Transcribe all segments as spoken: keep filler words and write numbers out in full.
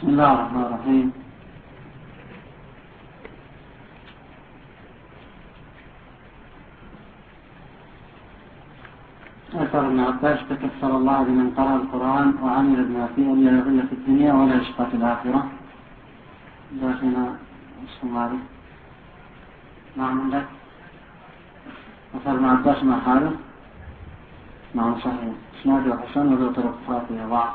بسم الله الرحمن الرحيم. أثر ابن عباس تكفل الله بمن قرأ القرآن وعمل بما فيه أن لا يضل في الدنيا ولا يشقى في الآخرة. داخلنا الصومالي نعم عندك أثر ابن عباس مع حاله نعم صحيح اسناده حسن وذو طرق فاضية ضعف.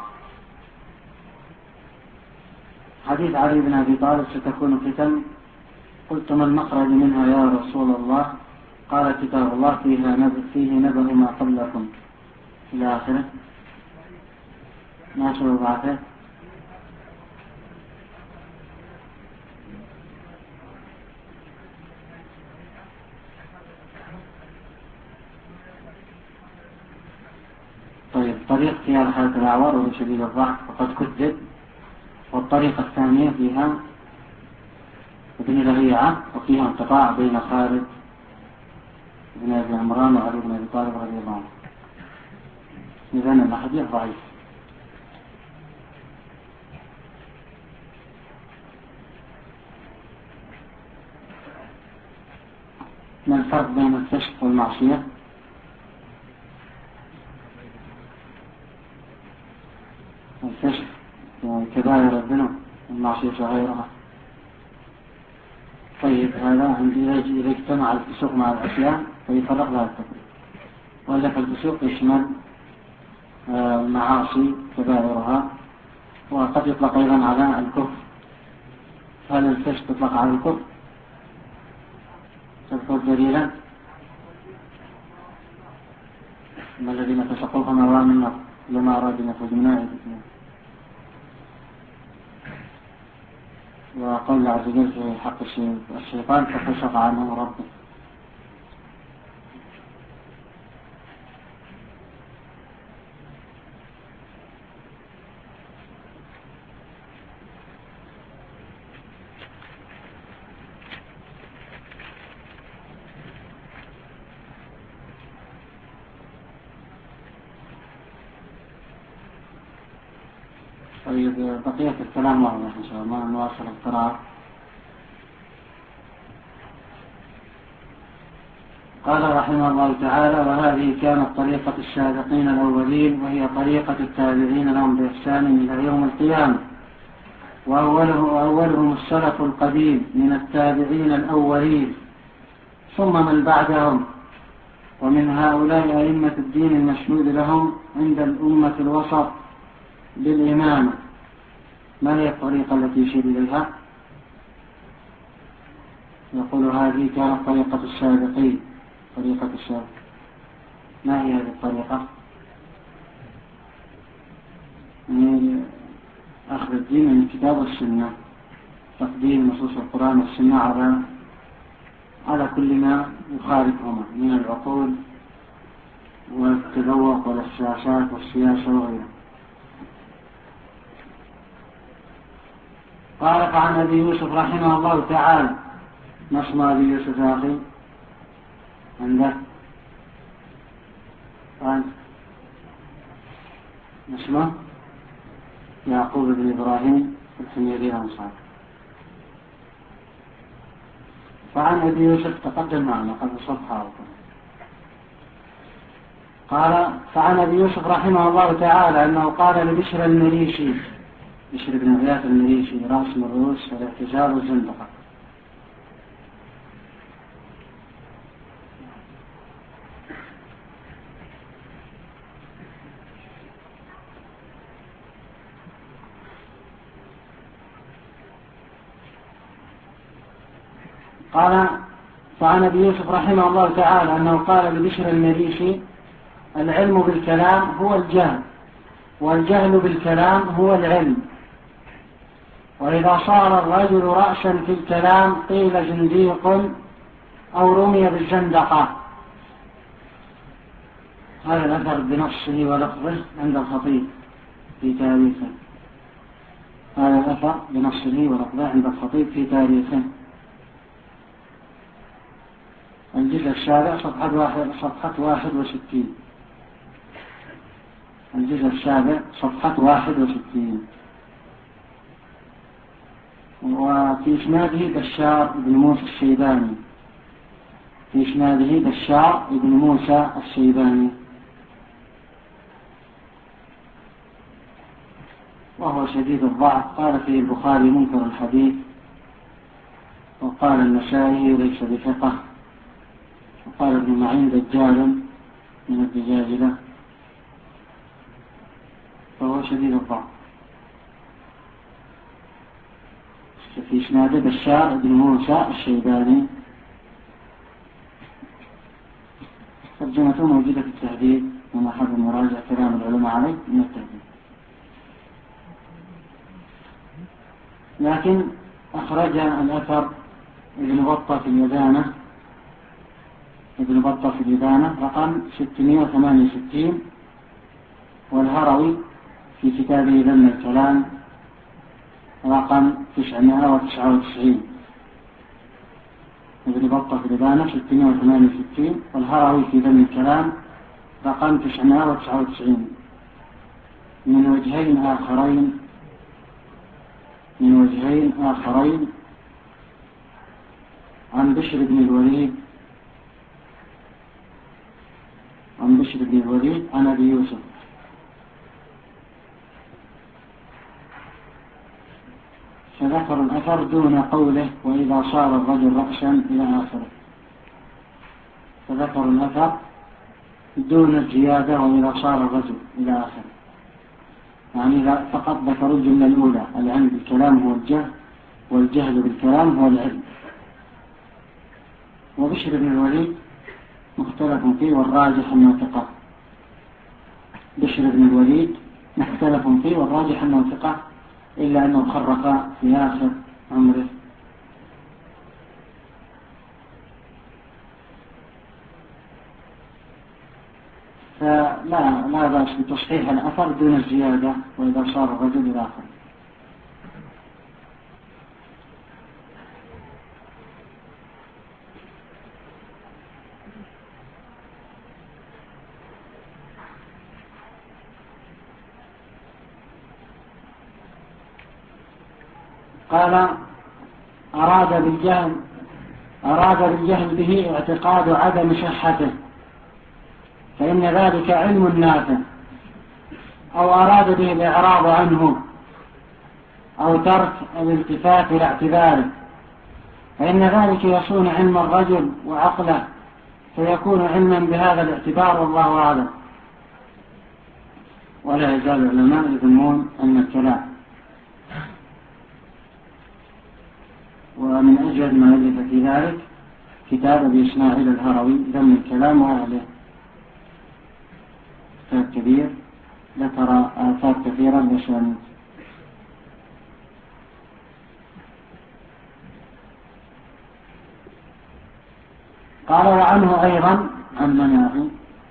حديث علي بن أبي طالب ستكون فتن، قلت ما المخرج منها يا رسول الله؟ قال كتاب الله فيها نبأ فيه نبأ ما قبلكم إلى آخره. ما شو بعده؟ طيب طريق فيها حالة الأعوار وهو شديد الضعف وقد كذب، والطريقة الثانية فيها ابن لهيعة وفيها انقطاع بين خالد بن أبي عمران وعلي بن أبي طالب رضي الله عنه. إذن الحديث ضعيف. ما الفرق بين الفسق والمعصية؟ الفسق كبائر الذنوب والمعصية غيرها. طيب هذا عندي إذا اجتمع الفسوق مع العصيان فيفرق لها التفريق، وإلا فالفسوق يشمل المعاصي كبائرها، وقد يطلق أيضا على الكفر. هل الفسق يطلق على الكفر؟ تذكر دليلا؟ ما الذين فسقوا فما رأى من النار لما أراد أن يخرج من نار. وقول الله عز وجل في حق الشيطان ففسق عنه ربه. طيب بقية الكلام واضح إن شاء الله، نواصل القراءة. قال رحمه الله تعالى: وهذه كانت طريقة السابقين الأولين، وهي طريقة التابعين لهم بإحسان إلى يوم القيامة، وأوله وأولهم السلف القديم من التابعين الأولين ثم من بعدهم، ومن هؤلاء أئمة الدين المشهود لهم عند الأمة الوسط بالإمامة. ما هي الطريقة التي يشير إليها؟ يقول هذه كانت طريقة السابقين، طريقة السابق. ما هي هذه الطريقة؟ يعني أخذ الدين من الكتاب والسنة، تقديم نصوص القرآن والسنة على على كل ما يخالفهما من العقول والتذوق والاحساسات والسياسة وغيرها. قال: فعن أبي يوسف رحمه الله تعالى. ما اسم أبي يوسف يا أخي؟ عندك؟ قال اسمه يعقوب بن إبراهيم الحميري الأنصاري. فعن أبي يوسف تقدم معنا قبل صفحة. قال: فعن أبي يوسف رحمه الله تعالى أنه قال لبشر المريشي، بشر بن غياث المريشي رأس من رؤوس الاعتزال والزندقة: قال: فعن أبي يوسف رحمه الله تعالى أنه قال لبشر المريشي: العلم بالكلام هو الجهل، والجهل بالكلام هو العلم، وإذا صار الرجل رأسا في الكلام قيل زنديق أو رمي بالزندقة. هذا الأثر بنصه ولفظه عند الخطيب في تاريخه. هذا الأثر بنصه ولفظه عند الخطيب في تاريخه. الجزء السابع صفحة واحد, صفحة واحد وستين. الجزء السابع صفحة واحد وستين. وفي إسناده بشار بن موسى الشيباني في إسناده بشار بن موسى الشيباني وهو شديد الضعف. قال فيه البخاري منكر الحديث، وقال النسائي ليس بثقة، وقال ابن معين دجال من الدجاجلة، فهو شديد الضعف. في إسناده بشار بن موسى الشيباني. ترجمته موجودة في التهذيب، من أحد المراجع كلام العلماء عليه من التهذيب. لكن أخرج الأثر ابن بطة في اليدانة ابن بطة في اليدانة رقم ستمائة وثمانية وستين، والهروي في كتابه ذم الكلام رقم تسعمائة وتسعة وتسعين. ابن بطة في اليدانة ستمائة وثمانية وستين، والهروي في ذم الكلام رقم تسعمائة وتسعة وتسعين، من وجهين آخرين من وجهين آخرين عن بشر بن الوليد عن بشر بن الوليد عن أبي يوسف. فذكر الأثر دون قوله وإذا صار الرجل رأسا إلى آخره. فذكر الأثر دون الزيادة وإذا صار الرجل إلى آخره، يعني فقط ذكروا الجملة الأولى: العلم بالكلام هو الجهل، والجهل بالكلام هو العلم. وبشر بن الوليد مختلف فيه والراجح أنه ثقة. بشر بن الوليد مختلف فيه والراجح أنه ثقة، إلا أنه خرق في آخر عمره. فلا لا بأس بتصحيح الأثر دون الزيادة وإذا صار الرجل إلى آخره. قال: أراد بالجهل أراد بالجهل به اعتقاد عدم صحته، فإن ذلك علم نافع، أو أراد به الإعراض عنه، أو ترك الالتفات إلى اعتباره، فإن ذلك يصون علم الرجل وعقله، فيكون علما بهذا الاعتبار، والله أعلم. ولا يزال العلماء يذمون أن الكلام. ومن أجل ما ألف في ذلك كتاب أبي إسماعيل الهروي ذم الكلام وأهله، كتاب كبير ذكر آثار كثيرة للأسانيد. قال: وعنه أيضا عن من أخي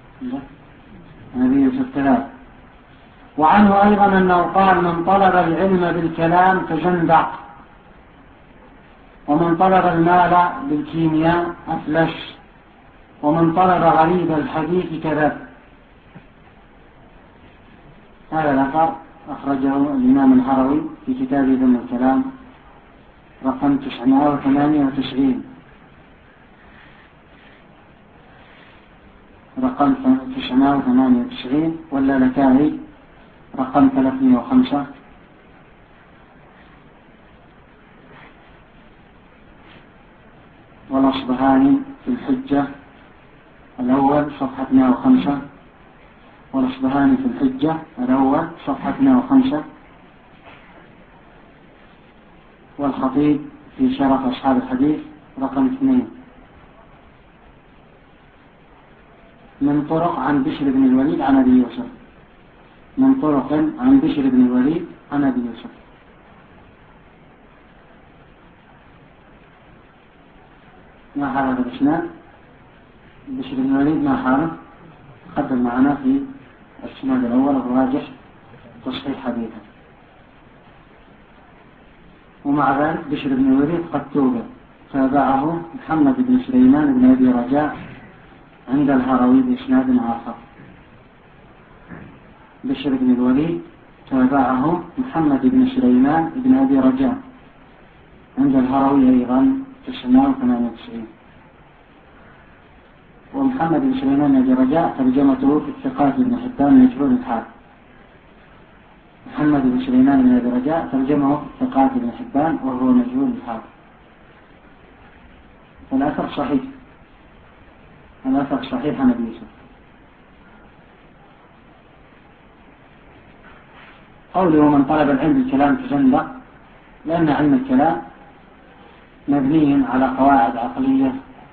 نبي يوسف ثلاث وعنه أيضا أنه قال: من طلب العلم بالكلام فزندق، ومن طلب المال بالكيمياء أفلس، ومن طلب غريب الحديث كذب. هذا الأثر أخرجه الإمام الهروي في كتابه ذم الكلام رقم تسعمائة وثمانية وتسعين رقم تسعمائة وثمانية وتسعين، واللالكائي رقم ثلاثمائة وخمسة، والأصبهاني في الحجة الأول صفحة مائة وخمسة والأصبهاني في الحجة الأول صفحة مائة وخمسة والخطيب في شرف أصحاب الحديث رقم اثنين. من طرق عن بشر بن الوليد عن أبي يوسف من طرق عن بشر بن الوليد عن أبي يوسف. ما حال هذا الإسناد؟ بشر بن الوليد ما حاله؟ قدم معنا في الإسناد الأول الراجح تصحيح حديثه. ومع ذلك بشر بن الوليد قد توبه، تابعه محمد بن سليمان بن أبي رجاء عند الهروي بإسناد آخر. بشر بن الوليد تابعه محمد بن سليمان بن أبي رجاء عند الهروي أيضا تسعمائة وثمانية وتسعين. ومحمد بن سليمان بن رجاء ترجمته في الثقات بن حبان مجهول الحال. محمد بن سليمان بن رجاء ترجمه في الثقات بن حبان وهو مجهول الحال. فالأثر صحيح، الأثر صحيح عن أبي يوسف. قوله من طلب العلم بالكلام تزندق، لأن علم الكلام مبني على قواعد عقلية،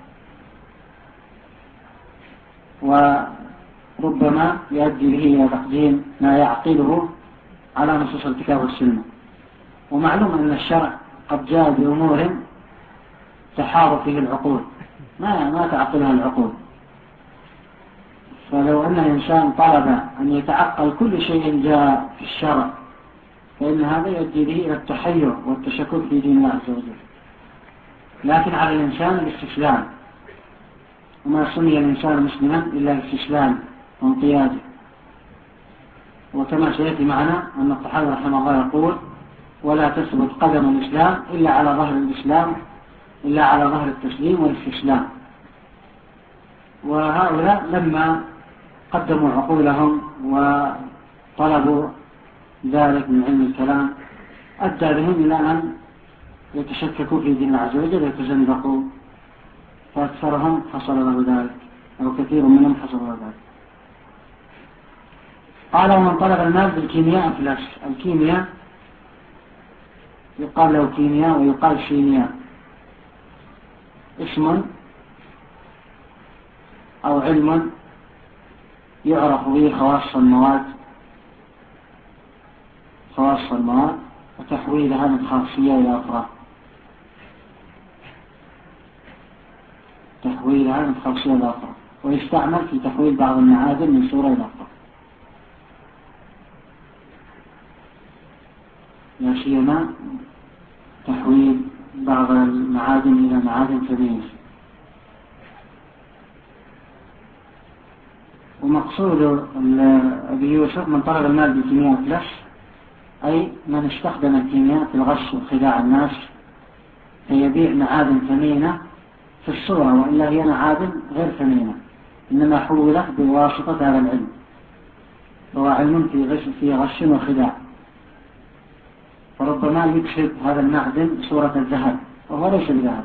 وربما يؤدي به إلى تقديم ما يعقله على نصوص الكتاب والسنة. ومعلوم أن الشرع قد جاء بأمور تحار فيه العقول ما ما تعقلها العقول. فلو أن الإنسان طلب أن يتعقل كل شيء جاء في الشرع فإن هذا يؤدي به إلى التحير والتشكك في دين الله عز وجل. لكن على الإنسان الاستسلام، وما سمي الإنسان مسلما إلا الاستسلام وانقياده. وكما سيأتي معنا أن الطحاوي رحمه الله يقول ولا تثبت قدم الإسلام إلا على ظهر الإسلام إلا على ظهر التسليم والاستسلام. وهؤلاء لما قدموا عقولهم وطلبوا ذلك من علم الكلام أدى بهم إلى أن يتشككوا في دين الله عز وجل ويتزندقوا، فأكثرهم حصل له ذلك أو كثير منهم حصل له ذلك. قال ومن طلب المال بالكيمياء أفلس. الكيمياء يقال له كيمياء ويقال شيمياء، اسم أو علم يعرف به خواص المواد خواص المواد وتحويلها من خاصية إلى أخرى تحويلها من خاصية إلى أخرى ويستعمل في تحويل بعض المعادن من صورة إلى أخرى، لا سيما تحويل بعض المعادن إلى معادن ثمينة. ومقصود أبي يوسف من طلب المال بالكيمياء أفلس، أي من استخدم الكيمياء في الغش وخداع الناس فيبيع معادن ثمينة في الصورة وإلا هي معادن غير ثمينة، إنما حولت بواسطة هذا العلم، وهو علم في غش, في غش وخداع. فربما يكسب هذا المعدن صورة الذهب وهو ليس بذهب،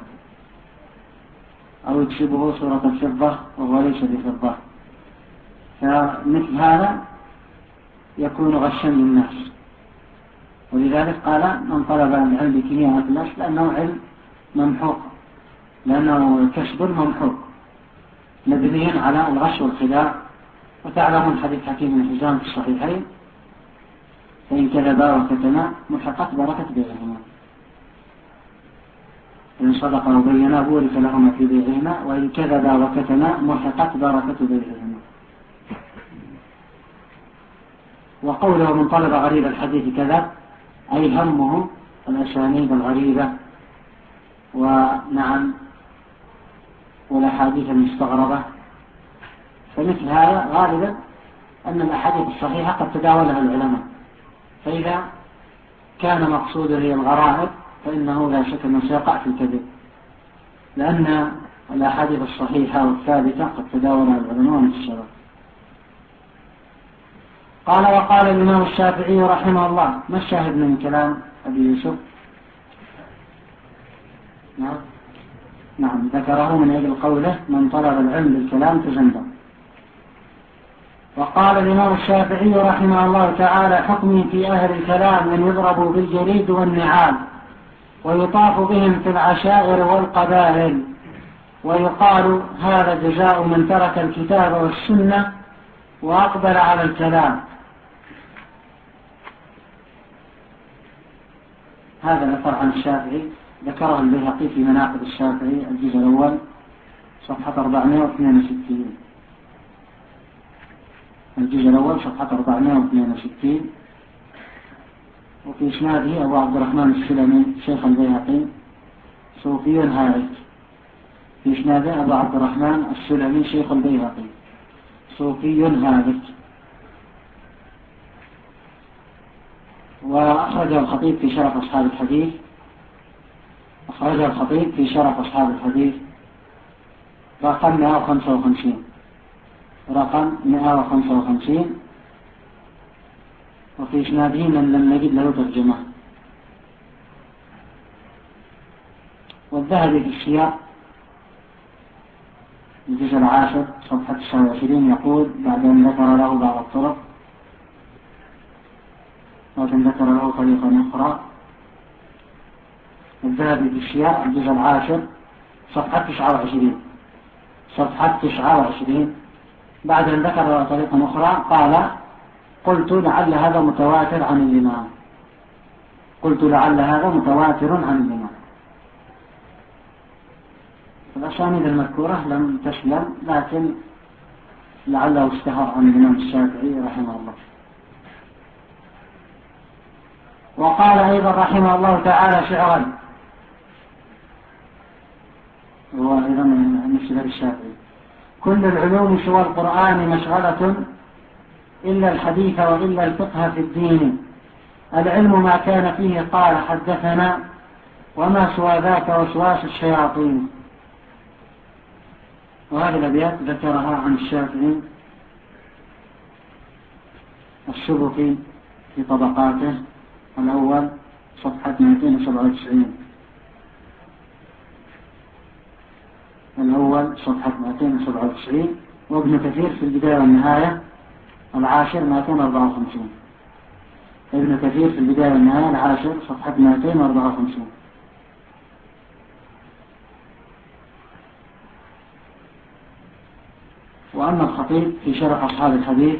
أو يكسبه صورة الفضة وهو ليس بفضة. فمثل هذا يكون غشا للناس. ولذلك قال من طلب العلم بكيمياء أفلس لأنه علم ممحوق، لأنه كسب ممحوق مبني على الغش والخداع. وتعلمون حديث حكيم بن حزام في الصحيحين فإن كذبا وكتما محقت بركة بيعهما، إن صدقا وبينا بورك لهما في بيعهما، وإن كذبا وكتما محقت بركة بيعهما. وقوله من طلب غريب الحديث كذب، أي همه الأسانيد الغريبة ونعم والأحاديث المستغربة. فمثل هذا غالبا أن الأحاديث الصحيحة قد تداولها العلماء، فإذا كان مقصوده هي الغرائب فإنه لا شك أنه سيقع في الكذب، لأن الأحاديث الصحيحة والثابتة قد تداولها العلماء والمفسرون. قال وقال الإمام الشافعي رحمه الله. ما الشاهد من كلام أبي يوسف؟ نعم نعم ذكره من أجل قوله من طلب العلم بالكلام تزندق. وقال الإمام الشافعي رحمه الله تعالى حكمي في أهل الكلام أن يضربوا بالجريد والنعال ويطاف بهم في العشائر والقبائل، ويقال هذا جزاء من ترك الكتاب والسنة وأقبل على الكلام. هذا الأثر عن الشافعي ذكره البيهقي في مناقب الشافعي الجزء الأول صفحة أربعمائة واثنين وستين، الجزء الأول صفحة أربعمائة واثنين وستين. وفي إسناده أبو عبد الرحمن السلمي شيخ البيهقي صوفي هارج. في إسناده أبو عبد الرحمن السلمي شيخ البيهقي صوفي هارج. وأخرجه الخطيب في شرف أصحاب الحديث أخرج الخطيب في شرف أصحاب الحديث رقم مئة وخمسة وخمسين رقم مئة وخمسة وخمسين، وفي إسناده من لم نجد له ترجمة. والذهبي في السياق الجزء العاشر صفحة تسعة وعشرين يقول بعد أن ذكر له بعض الطرق لكن ذكر له طريقة أخرى. الذهبي في السياق الجزء العاشر صفحة تسعة وعشرين صفحة تسعة وعشرين بعد أن ذكر له طريقة أخرى قال قلت لعل هذا متواتر عن الإمام قلت لعل هذا متواتر عن الإمام. الأسانيد المذكورة لم تسلم، لكن لعله اشتهر عن الإمام الشافعي رحمه الله. وقال أيضا رحمه الله تعالى شعرا، هو أيضا مثل الشافعي: كل العلوم سوى القرآن مشغلة إلا الحديث وإلا الفقه في الدين، العلم ما كان فيه قال حدثنا وما سوى ذاك وسواس الشياطين. وهذه الأبيات ذكرها عن الشافعي السبكي في طبقاته الأول صفحة مئتين وسبعة وتسعين الأول صفحة مئتين وسبعة وتسعين وابن كثير في البداية والنهاية العاشر مئتين وأربعة وخمسين ابن كثير في البداية والنهاية العاشر صفحة مئتين وأربعة وخمسين. وأما الخطيب في شرح أصحاب الحديث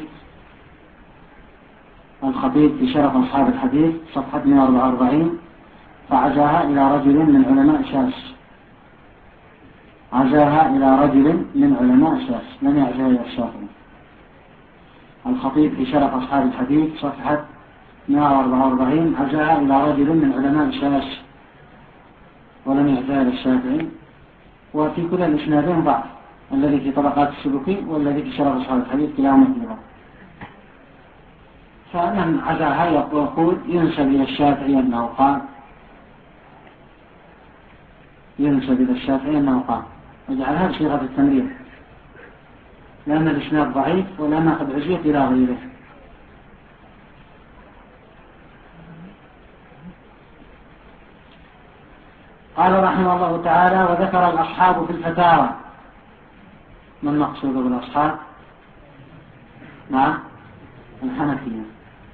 الخطيب في شرح أصحاب الحديث صفحة مئة وأربعة وأربعين فعزاها إلى رجل من علماء شاس عزاها إلى رجل من علماء شاس لم يعزها إلى الشافعي. الخطيب في شرح أصحاب الحديث صفحة مئة وأربعة وأربعين عزاها إلى رجل من علماء شاس ولم يعزها إلى الشافعي. وفي كل الإسنادين ضعف، الذي في طبقات السبكي والذي في شرح أصحاب الحديث كلاهما في ضعف. فمن عزاها يقول ينسب إلى الشافعي أنه قال ينسب إلى الشافعي أنه قال وجعلها بصيغة التمريض، لأن الإسناد ضعيف ولأنها قد عزيت إلى غيره. قال رحمه الله تعالى: وذكر الأصحاب في الفتاوى. ما المقصود بالأصحاب؟ نعم الحنفية.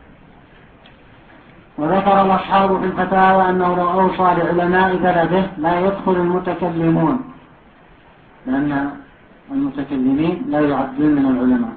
وذكر الأصحاب في الفتاوى أنه لو أوصى لعلماء بلده لا يدخل المتكلمون، لأن المتكلمين لا يعدون من العلماء،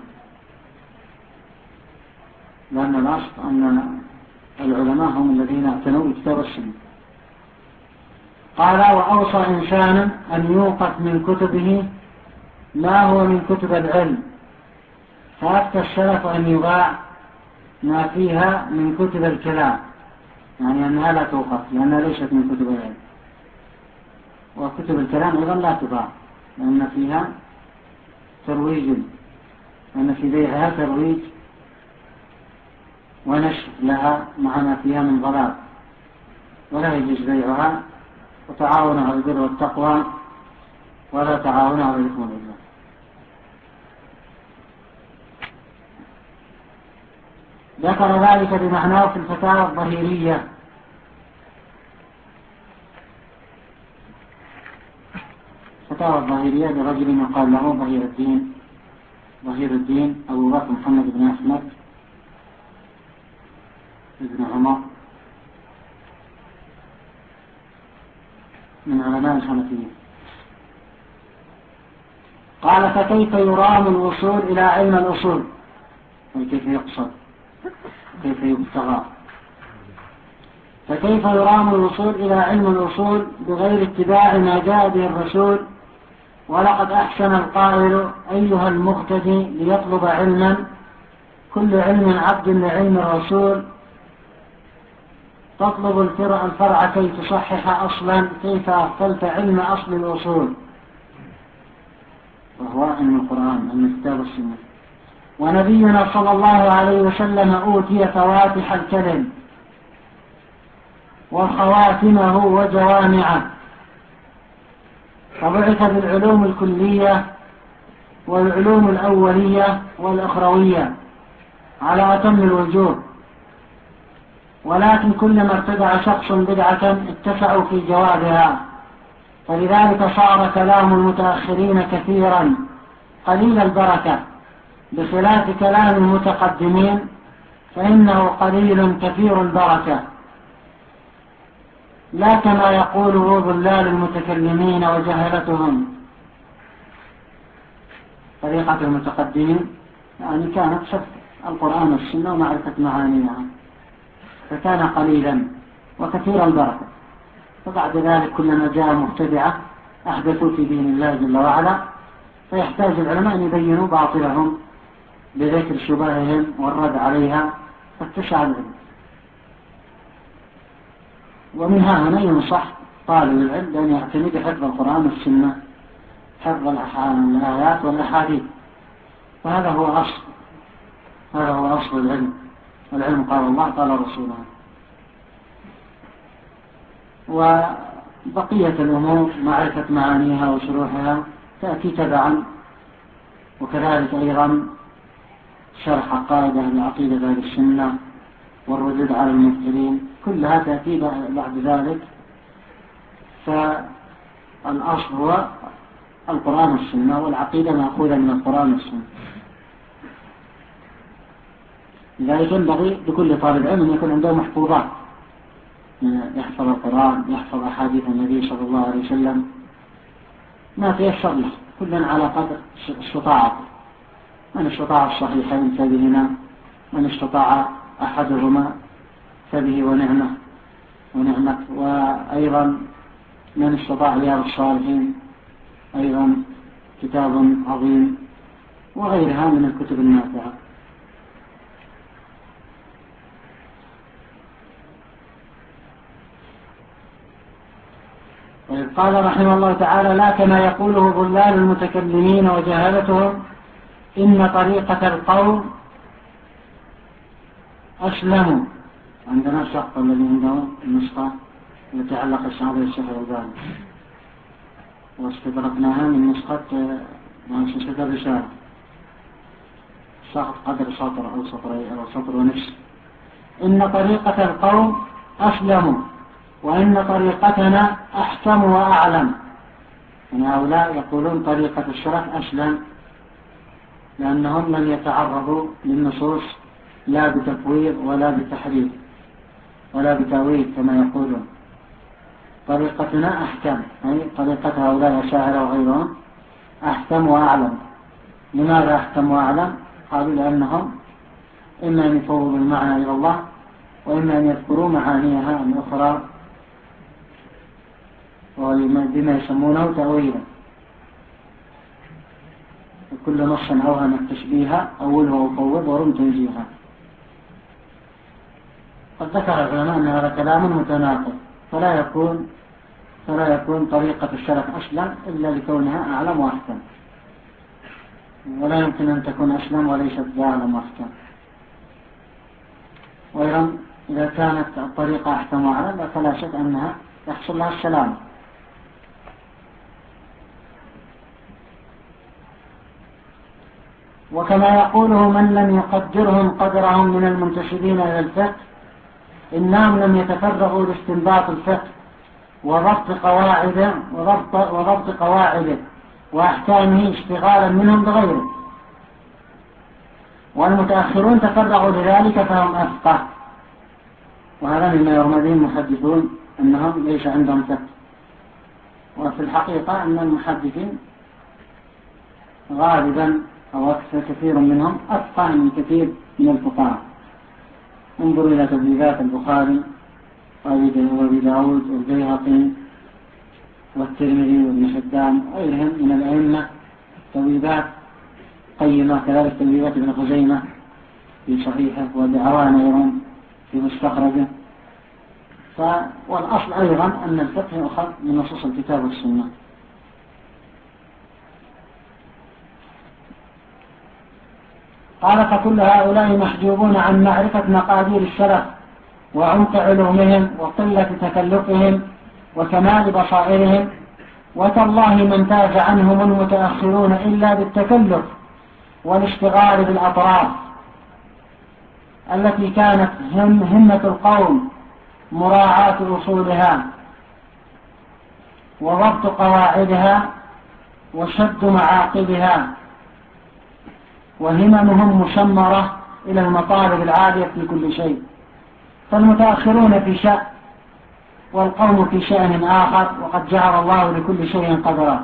لأن الأصل أن العلماء هم الذين اعتنوا بكتاب السنة. قال: وأوصى إنسانا أن يوقف من كتبه ما هو من كتب العلم، فأفتى السلف أن يباع ما فيها من كتب الكلام، يعني أنها لا توقف لأنها ليست من كتب العلم. وكتب الكلام أيضا لا تباع لأن فيها ترويج، لأن في بيعها ترويج ونشر لها مع ما فيها من ضلال، ولا يجوز بيعها. وتعاون على البر والتقوى ولا تعاون على الإثم والعدوان. ذكر ذلك بمعناه في الفتاوى الظهيرية. الفتاوى الظهيرية لرجل يقال له ظهير الدين ظهير الدين أبو بكر محمد بن أحمد بن عمر من علماء الحنفية. قال: فكيف يرام الوصول إلى علم الأصول؟ وكيف يقصد كيف يبتغى فكيف يرام الوصول إلى علم الأصول بغير اتباع ما جاء به الرسول؟ ولقد أحسن القائل: أيها المقتدي ليطلب علما، كل علم عبد لعلم الرسول، تطلب الفرع, الفرع كي تصحح أصلا، كيف أغفلت علم أصل الأصول، وهو علم القرآن علم كتاب السنة. ونبينا صلى الله عليه وسلم أوتي فواتح الكلم وخواتمه وجوامعه، فبعث بالعلوم الكلية والعلوم الأولية والأخروية على أتم الوجوه، ولكن كلما ارتدع شخص بدعة اتسعوا في جوابها، فلذلك صار كلام المتأخرين كثيرا قليل البركة، بخلاف كلام المتقدمين فإنه قليل كثير البركة، لا كما يقوله ضلال المتكلمين وجهلتهم. طريقة المتقدمين يعني كانت حفظ القرآن والسنة ومعرفة معانيها، فكان قليلا وكثير البركة. فبعد ذلك كلما جاء مبتدعة أحدثوا في دين الله جل وعلا، فيحتاج العلماء أن يبينوا باطلهم بذكر شبههم والرد عليها، فاتسع العلم. ومن هنا ينصح طالب العلم أن يعتني بحفظ القرآن والسنة، حفظ الآيات والأحاديث، وهذا هو أصل هذا هو أصل العلم. العلم قال الله قال رسوله. وبقية الأمور معرفة معانيها وشروحها تأتي تبعا، وكذلك أيضا شرح قاعدة لعقيدة أهل السنة والردود على المبطلين، كلها تأتي بعد ذلك. فالأصل هو القرآن والسنة، والعقيدة مأخوذة من القرآن والسنة. لذلك ينبغي لكل طالب علم أن يكون عنده محفوظات، يحفظ القرآن، يحفظ أحاديث النبي صلى الله عليه وسلم، ما تيسر له، كل على قدر استطاعته. من استطاع الصحيحين فبهما، من استطاع أحدهما فبه ونعمة ونعمة وأيضا من استطاع رياض الصالحين أيضا كتاب عظيم، وغيرها من الكتب النافعة. قال رحمه الله تعالى: لا كما يقوله ضلال المتكلمين وجهالتهم، إن طريقة القوم أسلموا. عندنا الشخص الذي عنده النسخة التي علق الشعب الشيخ الألباني، واستدركناها من نسخة نسخة الرسالة، سقط قدر سطر أو سطرين أو سطر ونصف. إن طريقة القوم أسلموا وإن طريقتنا أحكم وأعلم. يعني هؤلاء يقولون طريقة الشرف أسلم، لأنهم لم يتعرضوا للنصوص لا بتفويض ولا بتحريف ولا بتأويل كما يقولون. طريقتنا أحكم، يعني طريقة هؤلاء الأشاعرة وغيرهم أحكم وأعلم. لماذا أحكم وأعلم؟ قالوا لأنهم إما أن يفوضوا المعنى إلى الله، وإما أن يذكروا معانيها الأخرى بما يسمونه تأويلا. كل نص أوهم التشبيه أوله وفوض ورم تنزيها. قد ذكر العلماء أن هذا كلام متناقض، فلا يكون فلا يكون طريقة السلف أسلم إلا لكونها أعلم وأحكم، ولا يمكن أن تكون أسلم وليست بأعلم وأحكم. وأيضا إذا كانت الطريقة أحكم وأعلم فلا شك أنها يحصل لها السلام. وكما يقوله من لم يقدرهم قدرهم من المنتسبين إلى الفقه، إنهم لم يتفرغوا لاستنباط الفقه وضبط قواعده وضبط, وضبط قواعده وأحكامه اشتغالا منهم بغيره، والمتأخرون تفرغوا لذلك فهم أفقه. وهذا مما يرمى به المحدثون أنهم ليس عندهم فقه، وفي الحقيقة أن المحدثين غالبا أو أكثر كثير منهم أفقه من كثير من الفقهاء. انظروا إلى تبليغات البخاري وأبي داود والبيهقي والترمذي وابن حبان وغيرهم من الأئمة، تبليغات قيمة. كذلك تبليغات ابن خزيمة في صحيحه وبعوان أيضا في مستخرجه. والأصل أيضا أن الفقه يؤخذ من نصوص الكتاب والسنة. قال: فكل هؤلاء محجوبون عن معرفة مقادير السلف وعمق علومهم وقلة تكلفهم وكمال بصائرهم، وتالله ما امتاز عنهم المتأخرون إلا بالتكلف والاشتغال بالأطراف التي كانت هم همة القوم مراعاة أصولها وضبط قواعدها وشد معاقبها، وهممهم مشمرة إلى المطالب العالية في كل شيء. فالمتأخرون في شأن والقوم في شأن آخر، وقد جعل الله لكل شيء قدرا.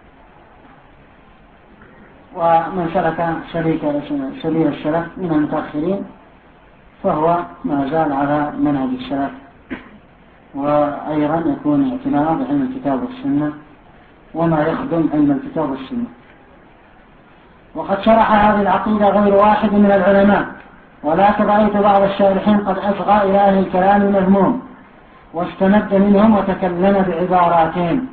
ومن سلك سبيل السلف من المتأخرين فهو ما زال على منهج السلف، وأيضا يكون اعتناء بعلم الكتاب والسنة وما يخدم علم الكتاب والسنة. وقد شرح هذه العقيدة غير واحد من العلماء، ولكن رأيت بعض الشارحين قد أصغى إلى أهل الكلام المذموم واستمد منهم وتكلم بعباراتهم.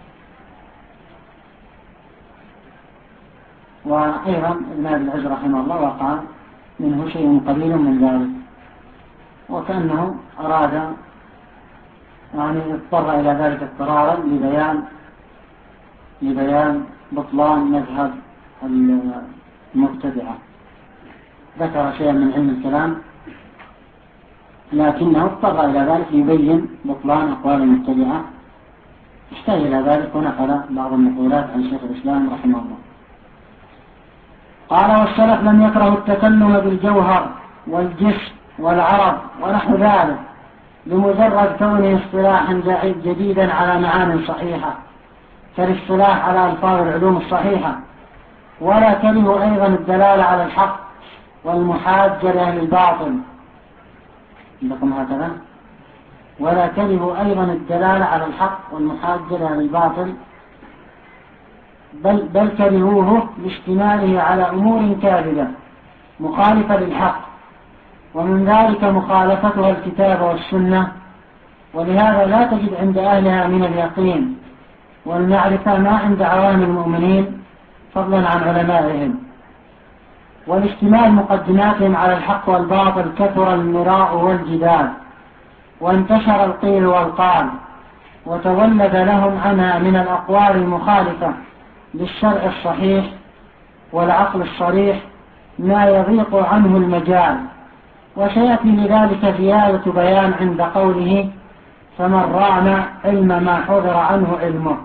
وأيضا ابن أبي العز رحمه الله وقع منه شيء قليل من ذلك، وكأنه أراد يعني اضطر إلى ذلك اضطرارا لبيان لبيان بطلان مذهب المبتدعة. ذكر شيئا من علم الكلام لكنه اضطر إلى ذلك يبين بطلان أقوال المبتدعة، احتاج إلى ذلك ونقل بعض النقولات عن شيخ الإسلام رحمه الله. قال: والسلف لم يكرهوا التكلم بالجوهر والجسم والعرض ونحو ذلك لمجرد كونه اصطلاحا جديدا على معان صحيحة كالاصطلاح على ألفاظ العلوم الصحيحة، ولا كرهوا أيضا الدلالة على الحق والمحاجة لأهل الباطل. عندكم هكذا: ولا كرهوا أيضا الدلالة على الحق والمحاجة لأهل الباطل، بل, بل كرهوه لاشتماله على أمور كاذبة مخالفة للحق، ومن ذلك مخالفتها الكتاب والسنة. ولهذا لا تجد عند أهلها من اليقين والمعرفة ما عند عوام المؤمنين فضلا عن علمائهم. والاشتمال مقدماتهم على الحق والباطل كثر المراء والجدال، وانتشر القيل والقال، وتولد لهم عنها من الأقوال المخالفة للشرع الصحيح والعقل الصريح ما يضيق عنه المجال. وسيأتي لذلك زيادة بيان عند قوله: فمن رام علم ما حضر عنه علمه.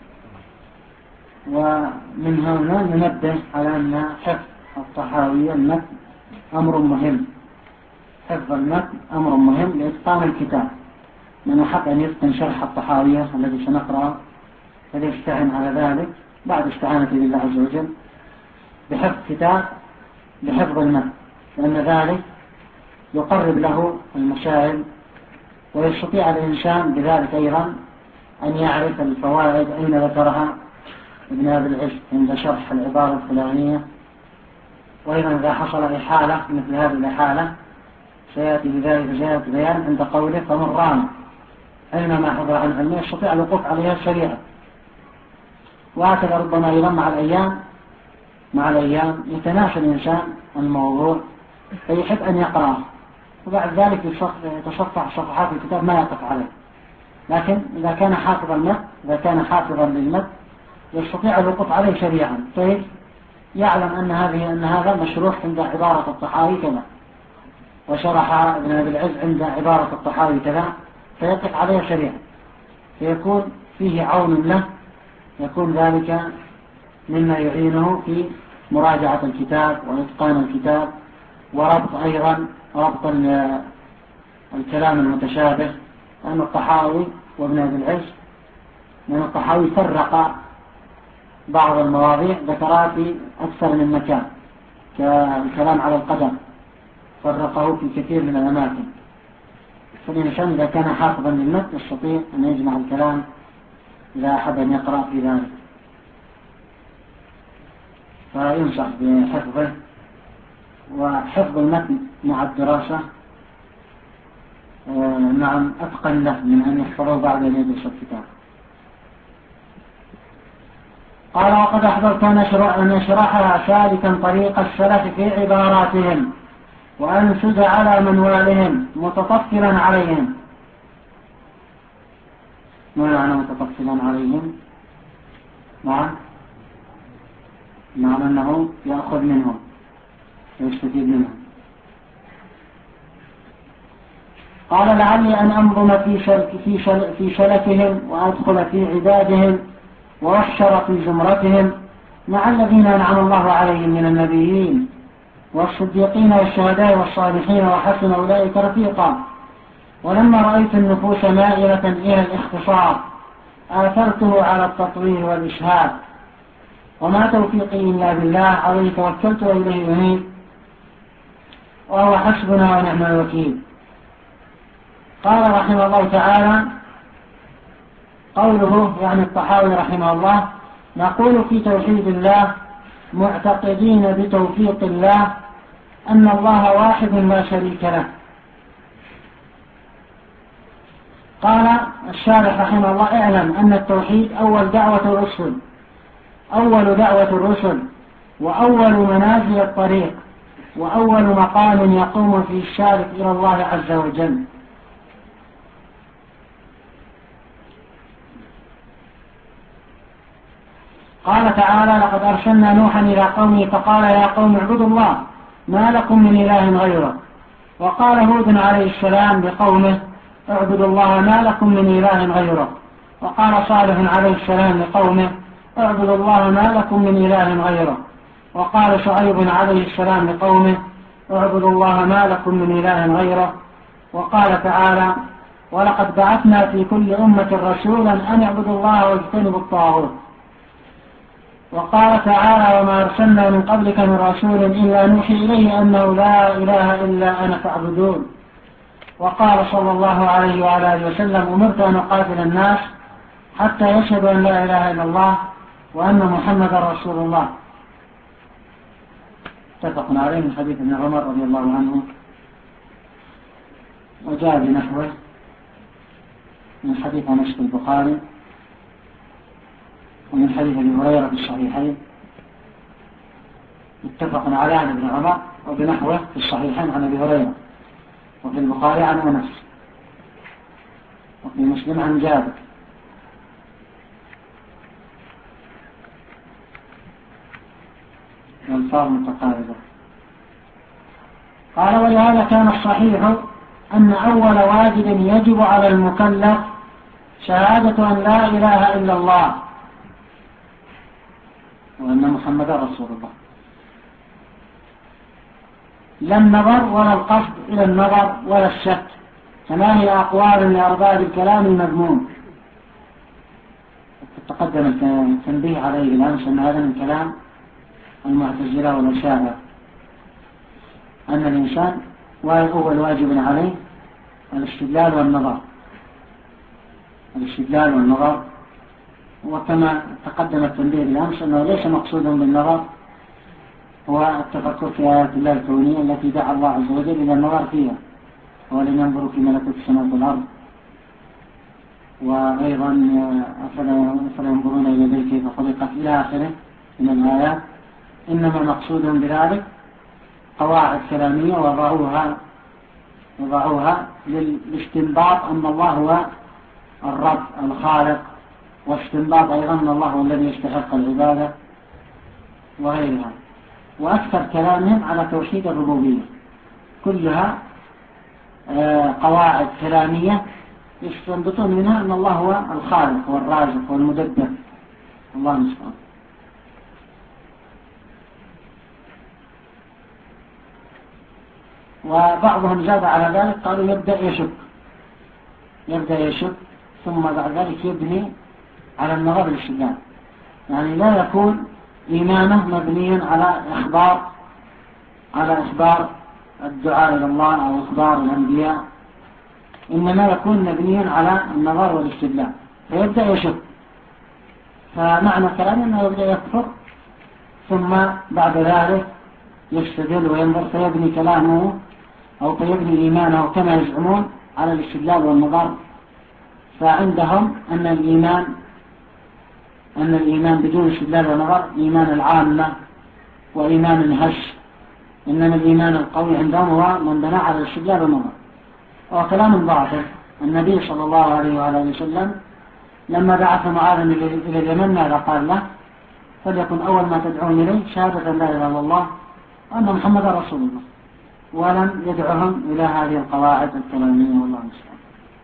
ومن هنا ننبه على أن حفظ الطحاوي المتن أمر مهم، حفظ المتن أمر مهم لإتقان الكتاب. من أحب أن يتقن شرح الطحاوية الذي سنقرأ فليستعن على ذلك بعد استعانته بالله عز وجل بحفظ كتاب بحفظ المتن، لأن ذلك يقرب له المسائل، ويستطيع الإنسان بذلك أيضا أن يعرف الفوائد أين ذكرها ابن أبي العز عند شرح العبارة الفلانية. وأيضا إذا حصل إحالة مثل هذه الإحالة سيأتي بذلك زيادة بيان عند قوله: فمن رام علم ما حضر عن علمه، يستطيع الوقوف عليها سريعا. وهكذا ربما أيضا مع الأيام مع الأيام يتناسى الإنسان الموضوع فيحب أن يقرأه، وبعد ذلك يتصفح صفحات الكتاب ما يقف عليه. لكن إذا كان حافظا المتن إذا كان حافظا للمتن يستطيع الوقوف عليه سريعا، كيف يعلم أن هذه أن هذا مشروح عند عبارة الطحاوي كذا، وشرح ابن أبي العز عند عبارة الطحاوي كذا، فيقف عليه سريعا، فيكون فيه عون له، يكون ذلك مما يعينه في مراجعة الكتاب وإتقان الكتاب، وربط أيضا ربط الكلام المتشابه. لأن الطحاوي وابن أبي العز لأن الطحاوي فرق بعض المواضيع ذكرها في أكثر من مكان، كالكلام على القدر فرقه في كثير من الأماكن. فالإنسان إذا كان حافظا للمتن يستطيع أن يجمع الكلام إذا أحب أن يقرأ في ذلك، فينصح بحفظه. وحفظ المتن مع الدراسة نعم أتقن له من أن يحفظه بعد أن يدرس الكتاب. قال: وقد أحضرت نشرحها سالكا طريق السلف في عباراتهم، وأنسد على منوالهم متطفلا عليهم. ما معنى متطفلا عليهم؟ نعم، معنى أنه يأخذ منهم ويستفيد منهم. قال لعلي أن أنظم في شل في شل في شلتهم وأدخل في عبادهم وأحشر في زمرتهم مع الذين أنعم الله عليهم من النبيين والصديقين والشهداء والصالحين وحسن أولئك رفيقا. ولما رأيت النفوس مائلة إلى الاختصار آثرته على التطوير والإشهاد، وما توفيقي إلا بالله، عليه توكلت وإليه أنيب، وهو حسبنا ونعم الوكيل. قال رحمه الله تعالى: قوله يعني الطحاوي رحمه الله: نقول في توحيد الله معتقدين بتوفيق الله أن الله واحد لا شريك له. قال الشارح رحمه الله: اعلم أن التوحيد أول دعوة الرسل أول دعوة الرسل وأول منازل الطريق وأول مقام يقوم فيه الشارك إلى الله عز وجل. قال تعالى: لقد أرسلنا نوحا إلى قومه فقال يا قوم اعبدوا الله ما لكم من إله غيره. وقال هود عليه السلام لقومه اعبدوا الله ما لكم من إله غيره. وقال صالح عليه السلام لقومه اعبدوا الله ما لكم من إله غيره. وقال شعيب عليه السلام لقومه اعبدوا الله ما لكم من إله غيره. وقال تعالى: ولقد بعثنا في كل أمة رسولا أن اعبدوا الله واجتنبوا الطاغوت. وقال تعالى: وما أرسلنا من قبلك من رسول إلا نوحي إليه أنه لا إله إلا أنا فاعبدون. وقال صلى الله عليه وعلى آله وسلم: أمرت أن أقاتل الناس حتى يشهدوا أن لا إله إلا الله وأن محمدا رسول الله. اتفقنا عليه من حديث ابن عمر رضي الله عنه، وجاء بنحوه من حديث أنس في البخاري، ومن حديث ابي هريره في الصحيحين. اتفقنا على عن ابن عمر وبنحوه في الصحيحين عن ابي هريره، وفي البخاري عن انس، وفي مسلم عن جابر. والفاظ متقاربه. قال: ولهذا كان الصحيح ان اول واجب يجب على المكلف شهاده ان لا اله الا الله وأن محمد رسول الله، لا النظر ولا القصد إلى النظر ولا الشك، كما هي أقوال لأرباب الكلام المذموم. تقدم التنبيه عليه الأمس أن هذا من كلام المعتزلة والأشاعرة، أن الإنسان أول واجب عليه الاستدلال والنظر الاستدلال والنظر وكما تقدم التنبيه بالأمس أنه ليس مقصودا بالنظر هو التفكر في آيات الله الكونية التي دعا الله عز وجل إلى النظر فيها، ولن ينظروا في ملكوت السماوات والأرض، وأيضا أفلا ينظرون إلى الإبل كيف خلقت إلى آخره من الآيات. إنما مقصود بذلك قواعد كلامية وضعوها وضعوها للاستنباط أن الله هو الرب الخالق، واستنباط أيضا أن الله هو الذي يستحق العبادة وغيرها. وأكثر كلامهم على توحيد الربوبية، كلها قواعد كلامية يستنبطون منها أن الله هو الخالق والرازق والمدبر. الله المستعان. وبعضهم زاد على ذلك، قالوا يبدأ يشك يبدأ يشك ثم بعد ذلك يبني على النظر الاستدلال، يعني لا يكون إيمانه مبنيا على إخبار على إخبار الدعاء إلى الله أو إخبار الأنبياء، إنما يكون مبنيا على النظر والاستدلال، فيبدأ يشك. فمعنى كلامه أنه يبدأ يكفر ثم بعد ذلك يستدل وينظر، فيبني كلامه أو فيبني إيمانه كما يزعمون على الاستدلال والنظر. فعندهم أن الإيمان أن الإيمان بدون استدلال ونظر إيمان العامة وإيمان الهش، إنما الإيمان القوي عندهم هو من بنى على الاستدلال والنظر. وكلام باطل. النبي صلى الله عليه وآله وسلم لما بعث معاذ إلى اليمن ماذا قال له؟ فليكن أول ما تدعون إليه شهادة لا إله إلا الله وأن محمد رسول الله، ولم يدعهم إلى هذه القواعد الكلامية والله المستعان.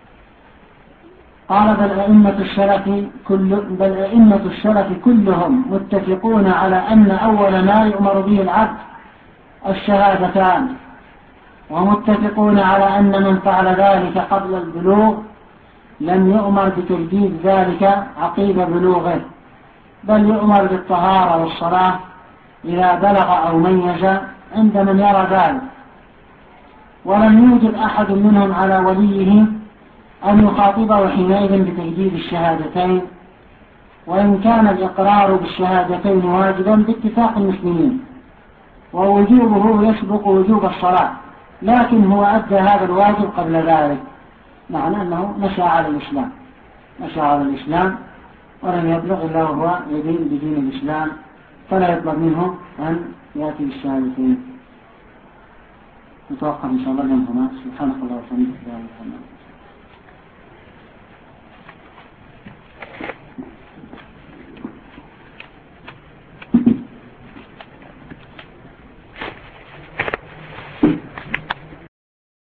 قال بل أئمة السلف كل بل أئمة السلف كلهم متفقون على أن أول ما يؤمر به العبد الشهادتان، ومتفقون على أن من فعل ذلك قبل البلوغ لم يؤمر بتجديد ذلك عقيب بلوغه، بل يؤمر بالطهارة والصلاة إذا بلغ أو ميز عند من يرى ذلك. ولم يوجد أحد منهم على وليه أن يخاطبه حينئذ بتجديد الشهادتين، وإن كان الإقرار بالشهادتين واجبا باتفاق المسلمين ووجوبه يسبق وجوب الصلاة، لكن هو أدى هذا الواجب قبل ذلك، معنى أنه مشى على الإسلام مشى على الإسلام ولم يبلغ إلا وهو يدين بدين الإسلام، فلا يطلب منه أن يأتي بالشهادتين. نتوقف إن شاء الله لهم هنا. سبحانك الله وبحمدك.